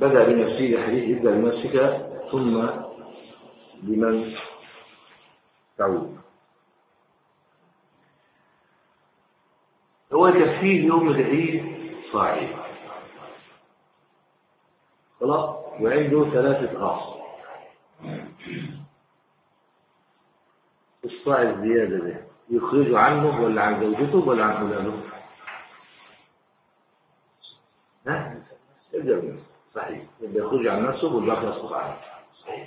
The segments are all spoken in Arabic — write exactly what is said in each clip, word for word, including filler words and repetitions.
بدأ بنفسه حديث ابدأ بنفسك ثم بمن تعود. هو تفسير يوم العيد صاعد خلاص، وعنده ثلاثة أعصر. الصاع الزيادة ده يخرج عنه ولا عن زوجته ولا عن أولاده؟ ها؟ يبدأ بنفسه صحيح، يبدأ يخرج عن نفسه والباقي يسقط عنه صحيح.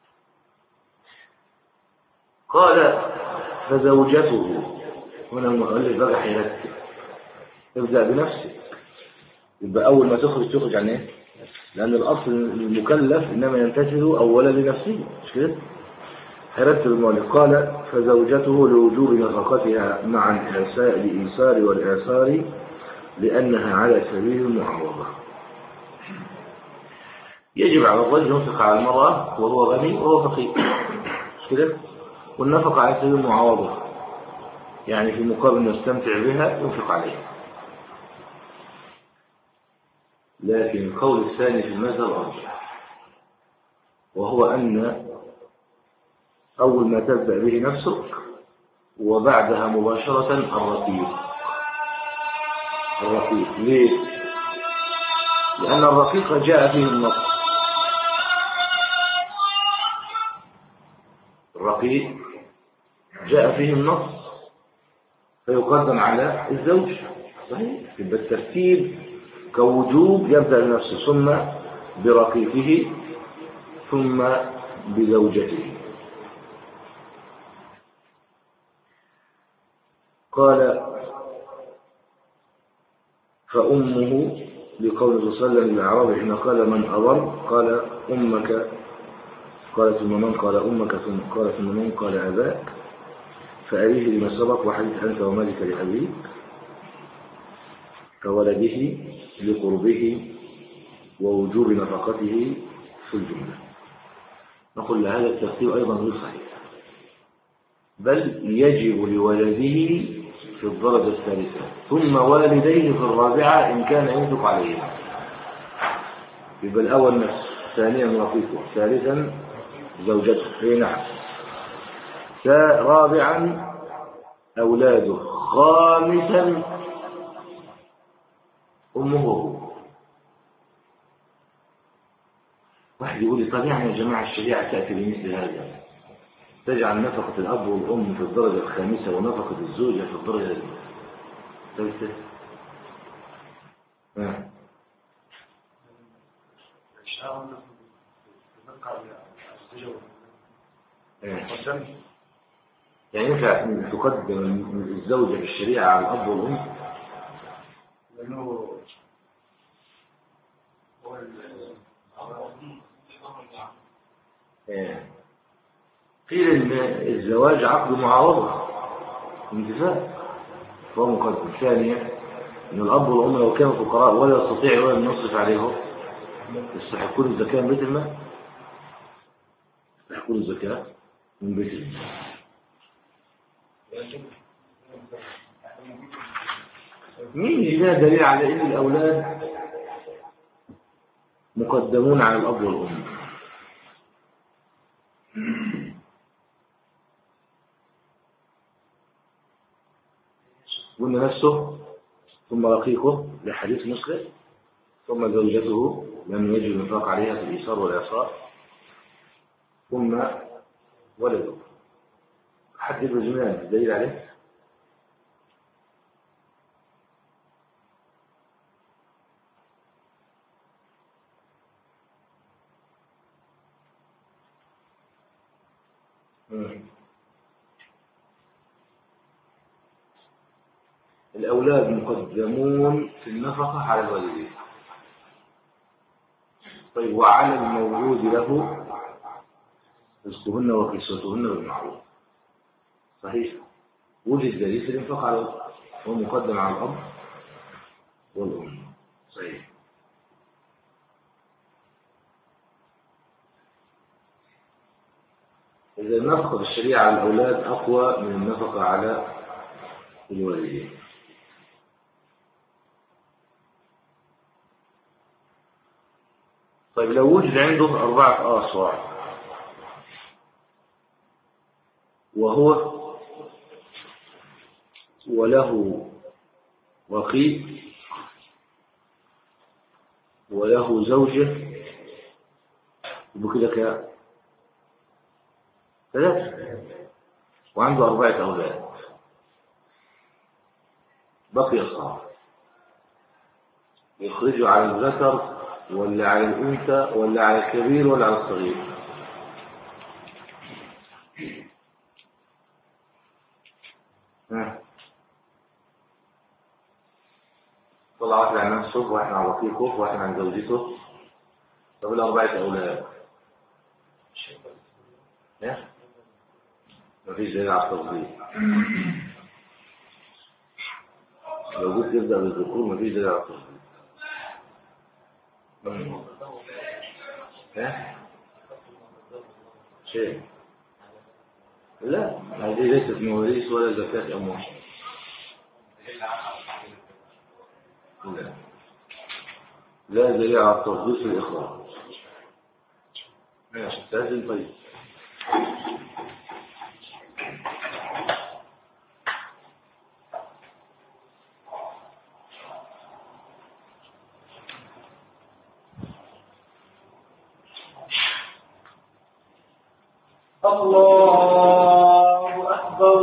قال فزوجته، هنا المؤلف بقى حيرتك، ابدأ بنفسك، يبقى أول ما تخرج تخرج عن إيه؟ لأن الأصل المكلف إنما ينتشر أولا لنفسه، مش كده؟ حيرتك المؤلف قال فزوجته لوجوب نفقتها مع الإيسار والإعسار لأنها على سبيل المعوضة. يجب على الرجل ينفق على المرأة وهو غني وهو فقير، مش كده؟ والنفقة على سبيل المعوضة، يعني في مقابل يستمتع بها ينفق عليها. لكن القول الثاني في المذهب أرجح، وهو أن أول ما تبدأ به نفسك وبعدها مباشرة الرقيق. الرقيق ليه؟ لأن الرقيق جاء فيه النص، الرقيق جاء فيه النص فيقدم على الزوج صحيح. يبقى الترتيب كوجوب يبدأ بنفسه ثم برقيقه ثم بزوجته. قال فأمه لقول صلى الله عليه وسلم للأعرابي حين قال من أضر قال أمك، قال ثم من قال أمك ثم قال ثم من قال أباك فأريه لما سبق وحديث أنت ومالك لأبيك كولده لقربه ووجوب نفقته في الجملة. نقول هذا الترتيب أيضا غير صحيح، بل يجب لولده في الدرجة الثالثة ثم والديه في الرابعة إن كان ينفق عليهما. يبقى الأول نفسه، ثانيا رفيقه، ثالثا زوجته في نعم، رابعا أولاده، خامسا أمه وأبوه. واحد يقول لي طب يعني يا جماعة الشريعة تأتي بمثل هذا، تجعل نفقة الأب والأم في الدرجة الخامسة ونفقة الزوجة في الدرجة الثالثة. ها يعني ينفع أن تقدم الزوجة بالشريعة على الأب والأم؟ لأنه قيل إن الزواج عقد معاوضة انتفاق فهو مقدم. ثانيا إن الأب والأم لو كانوا فقراء ولا يستطيع ولا ينصف عليهم يستحقون الزكاة من بيت المال، يستحقون الزكاة من بيت المال. مين يجينا دليل على إن الأولاد مقدمون على الأب والأم؟ قلنا نفسه ثم رقيقه لحديث مسلم ثم زوجته لم يجب النفاق عليها في الإيسار والإعصار ثم ولده. حدد الجمال الدليل عليه. الأولاد مقدمون في النفقة على الوالدين. طيب وعلى المولود له رزقهن وكسوتهن بالمعروف صحيح. وجد دليل في الانفاق على الأب هو مقدم على الأب والأم صحيح. إذا النفقة بالشريعة على الأولاد أقوى من النفقة على الوالدين. طيب لو وجد عنده أربعة أصواع وهو وله رقيق وله زوجة وبكده كده ثلاثة وعنده أربعة أولاد بقي صار يخرجوا على الذكر ولا على الأنثى ولا على الكبير ولا على الصغير؟ ها طلع واحد عن نفسه واحد عن رقيقه واحد عن زوجته. طب الأربعة أولاد ها مفيش دليل على التفضيل. لو قلت تبدأ بالذكور مفيش دليل على التفضيل. ها شيء لا هذه ليست مواريث ولا زكاة أموال. لا لا دليل على التفضيل في الإخراج. ماشي لازم. طيب الله أكبر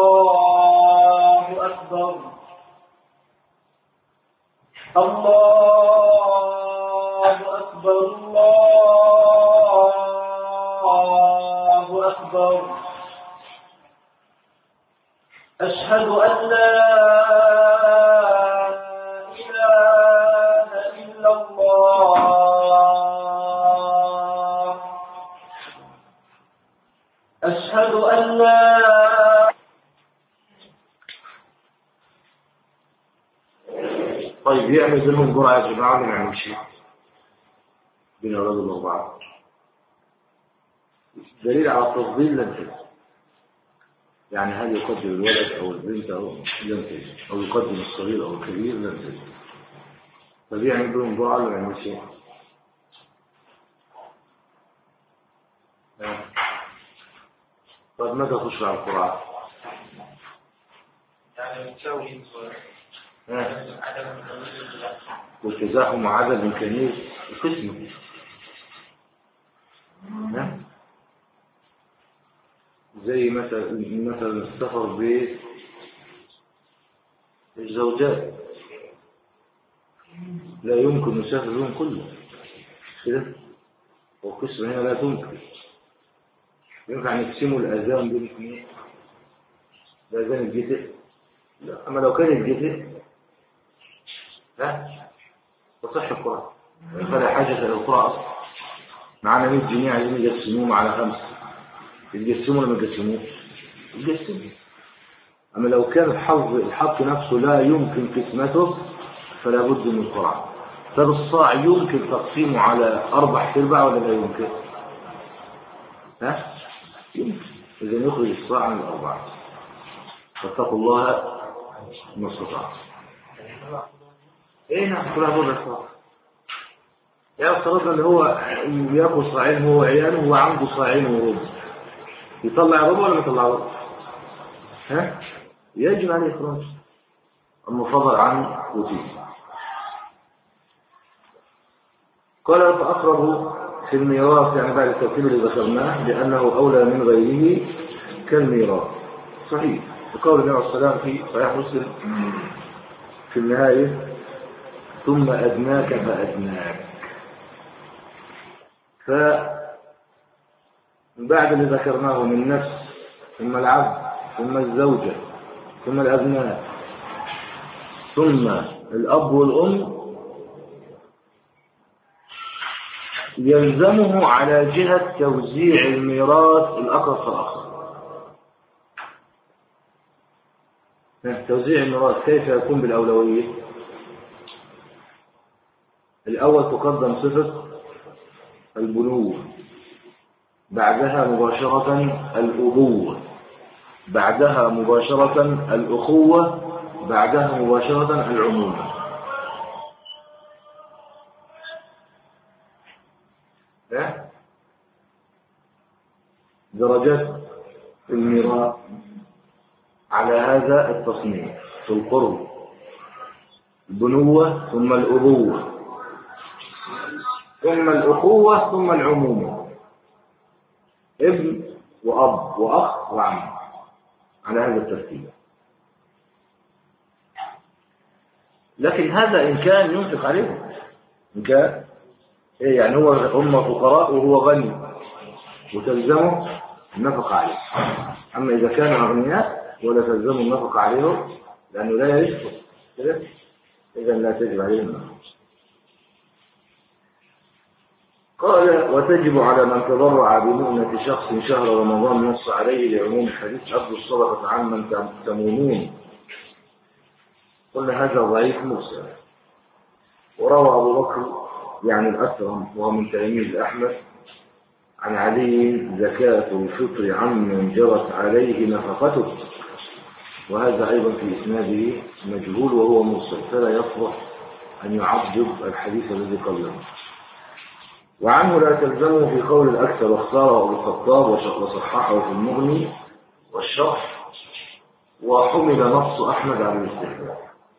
الله أكبر الله أكبر الله أكبر. أشهد أن لا إله إلا الله. أشهد أن لا طيب يعمل بينهم قرعة يا جماعة ولا ما يعمل شيء بين أولاد الأربعة؟ دليل على التفضيل لم تجد. يعني هل يقدم الولد أو البنت أو لم تجد أو يقدم الصغير أو الكبير لم تجد. طيب يعمل بينهم قرعة ولا ما يعمل شيء؟ طيب متى تخش على القرعة؟ يعني تساوي والتزاحم عدد إمكانية القسم. زي مثلا مثلا السفر بالزوجات لا يمكن يسافر بهم كله كده، والقسم هنا لا تمكن. ينفع نقسموا الأذان بين اثنين، الأذان الجزء لا. أما لو كان الجزء لا تصح القرآن فلا حاجة للقرآن أصلا. معنا مية جنيه عايزين يقسموهم على خمسة، يقسموا ولا ما يقسموش؟ يقسموا. أما لو كان الحظ الحق نفسه لا يمكن قسمته فلا بد من القرآن. طب الصاع يمكن تقسيمه على أربع أرباع ولا لا يمكن؟ ها؟ يمكن. إذا يخرج الصاع من الأربعة. فاتقوا الله ما استطعتم. ايه نعم كلها ربع صاع. يا افترضنا اللي هو ياكل صاعين هو وعياله وعنده صاعين وربع، يطلع ربع ولا ما يطلع ربع؟ ها؟ يجب عليه إخراج المفضل عن وتيه. قال فأقرب في الميراث يعني بعد الترتيب اللي ذكرناه لأنه أولى من غيره كالميراث. صحيح. وقول النبي عليه الصلاة والسلام في صحيح مسلم في النهاية ثم أدناك فأدناك. فبعد اللي ذكرناه من النفس ثم العبد ثم الزوجة ثم الأبناء ثم الأب والأم يلزمه على جهة توزيع الميراث الأقرب فالأقرب. توزيع الميراث كيف يكون بالأولوية؟ الأول تقدم صفة البنوة، بعدها مباشرة الأبوة، بعدها مباشرة الأخوة، بعدها مباشرة العمومة. ها؟ درجات الميراث على هذا التصنيف في القرب: البنوة ثم الأبوة ثم الأخوة ثم العمومة، ابن وأب وأخ وعم، على هذا الترتيب. لكن هذا إن كان ينفق عليهم، إن كان إيه يعني هو هم فقراء وهو غني وتلزمه النفقة عليه. أما إذا كانوا أغنياء ولا تلزموا النفقة عليهم لأنه لا يشفق كده، إذا لا تجب عليهم النفقة. قال: وتجب على من تضرع بمؤنة شخص شهر رمضان نص عليه لعموم الحديث: أبدوا الصدقة عمن تمونون. قلنا هذا ضعيف مرسل. وروى أبو بكر يعني الأسرم وهو من تلاميذ أحمد عن علي: زكاة الفطر عمن جرت عليه نفقته. وهذا أيضا في إسناده مجهول وهو مرسل، فلا يصلح أن يعضد الحديث الذي قبله. وعنه لا تلزمه في قول الأكثر، واختاره أبو الخطاب وصححه في المغني والشرح، وحمل نص أحمد على الاستحباب.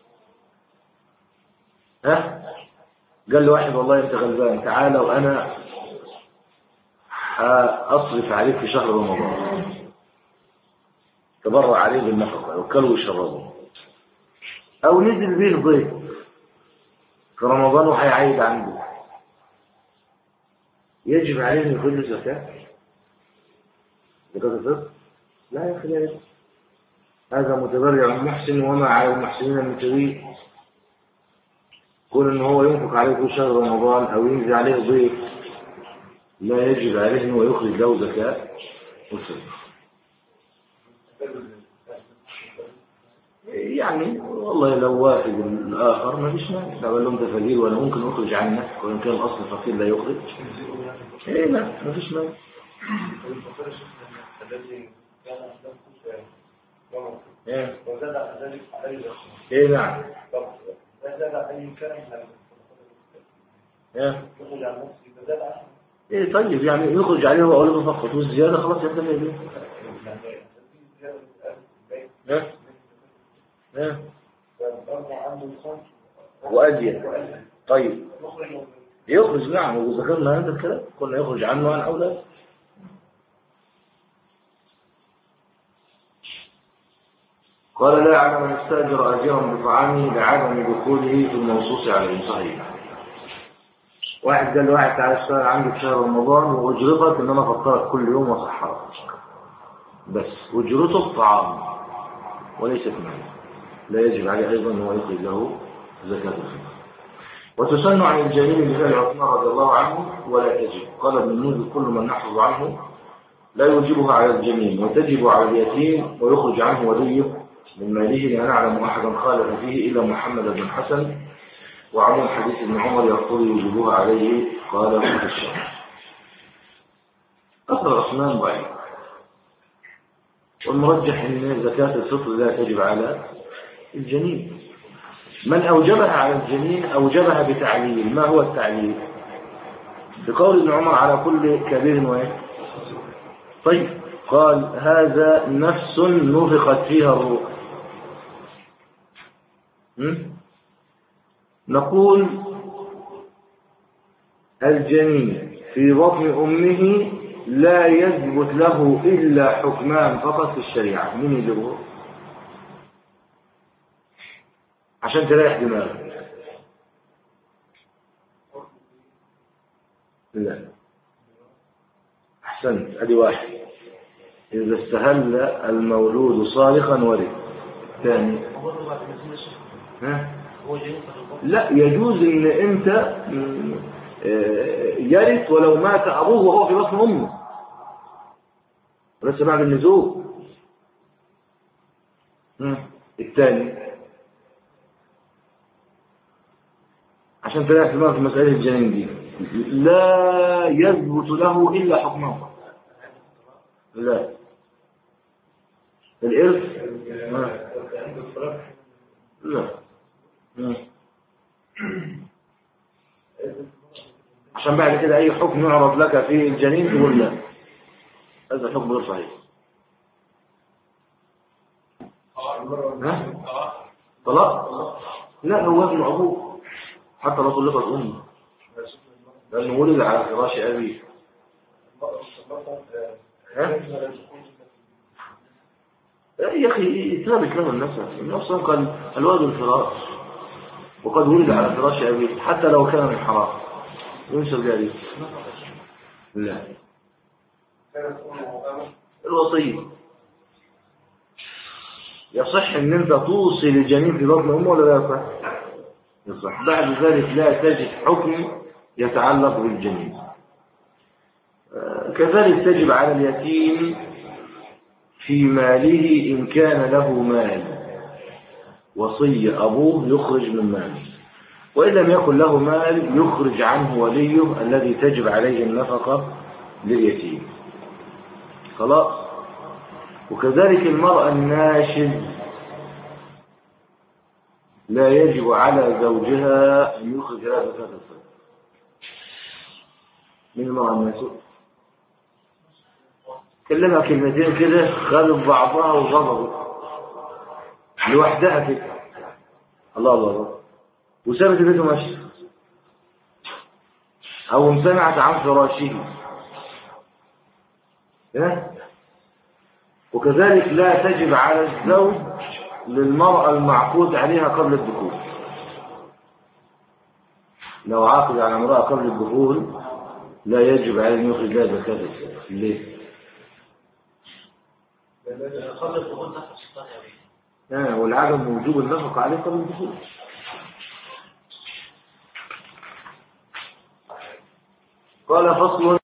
ها؟ قال له واحد: والله أنت غلبان، تعالى وأنا أصرف عليك في شهر رمضان، تبرع عليه بالنفقة وكلوا وشربوا. أو نزل به ضيف في رمضان وهيعيد عنده، يجب عليه أن يخرج زكاة؟ زكاة الفطر؟ لا يا أخي، هذا متبرع محسن وما على المحسنين من سبيل. كون إن هو ينفق عليه في شهر رمضان أو ينزل عليه ضيف لا يجب عليه أنه يخرج له زكاة الفطر. يعني والله لو واحد الآخر ما فيش مانع، لو قال لهم ده فقير وأنا ممكن أخرج عنك، وإن كان الأصل فقير لا يخرج، إيه لا ما فيش مانع. إيه إيه نعم إيه إيه طيب، يعني يخرج عليه وأقول له فقط والزيادة خلاص يكتفي به. إيه إيه وأدية. طيب يخرج نعم، وذكرنا هذا الكلام كنا يخرج عنه عن أولاده. قال: لا على من استأجر أجيرا بطعامه لعدم دخوله في المنصوص عليه. صحيح. واحد قال لواحد: تعالى اشتغل عندي في شهر رمضان وأجرتك إن أنا أفطرك كل يوم وأصحرك، بس أجرته الطعام وليست مال، لا يجب عليه أيضا أنه يخرج له زكاة الفطر. وتسن عن الجميل مثال عثمان رضي الله عنه ولا تجب. قال ابن المنذر: كل من نحفظ عنه لا يوجبها على الجميل، وتجب على اليتيم ويخرج عنه وليه من ماله، لا نعلم أحدا خالف فيه إلا محمد بن حسن. وعموم حديث ابن عمر يقول يوجبها عليه، قال في الشرح. أثر عثمان ضعيف، والمرجح أن زكاة الفطر لا تجب على الجنين. من أوجبها على الجنين أوجبها بتعليل. ما هو التعليل؟ بقول ابن عمر: على كل كبير وإيه. طيب قال: هذا نفس نفخت فيها الروح. نقول الجنين في بطن أمه لا يثبت له إلا حكمان فقط في الشريعة. مين يجيبه عشان تريح دماغك؟ لا، أحسنت. أدي واحد: إذا استهل المولود صالحا ورد. ثاني: ها؟ لا يجوز ان انت يرث ولو مات ابوه وهو في بطن امه ولسه بعد النزول. الثاني عشان تلاقي في مسألة الجنين دي لا يثبت له الا حكمه. لا الارث لا. عشان بعد كده أي حكم يعرض لك في الجنين تقول لا، هذا الحكم غير صحيح. طلاق؟ لا، هو ابن أبوه حتى لو طلقت أمه، لأنه ولد على فراش أبيه. يا أخي ثابت له النفس، النفس قال الولد الفراش وقد ولد على فراش أبيه حتى لو كان من حرام ينشر ذلك. لا، الوصية يصح ان انت توصي للجنين في بطن امه ولا لا يصح؟ يصح. بعد ذلك لا تجد حكم يتعلق بالجنين. كذلك تجب على اليتيم في ماله إن كان له مال وصي أبوه يخرج من ماله، وإن لم يكن له مال يخرج عنه وليه الذي تجب عليه النفقة لليتيم. خلاص. وكذلك المرأة الناشز لا يجب على زوجها أن يخرج لها زكاة الفطر. من المرأة الناشز كلمها كلمتين كده خالف بعضها وغضبت لوحدها كده، الله الله الله، وسابت البيت ومشت، أو امتنعت عن فراشه. وكذلك لا تجب على الزوج للمرأة المعقود عليها قبل الدخول. لو عاقد على امرأة قبل الدخول لا يجب عليه أن يخرج لها زكاة الفطر. ليه؟ قبل الدخول نفقة الثانية. آه والعدم وجوب النفقة عليه قبل الدخول. قال فصل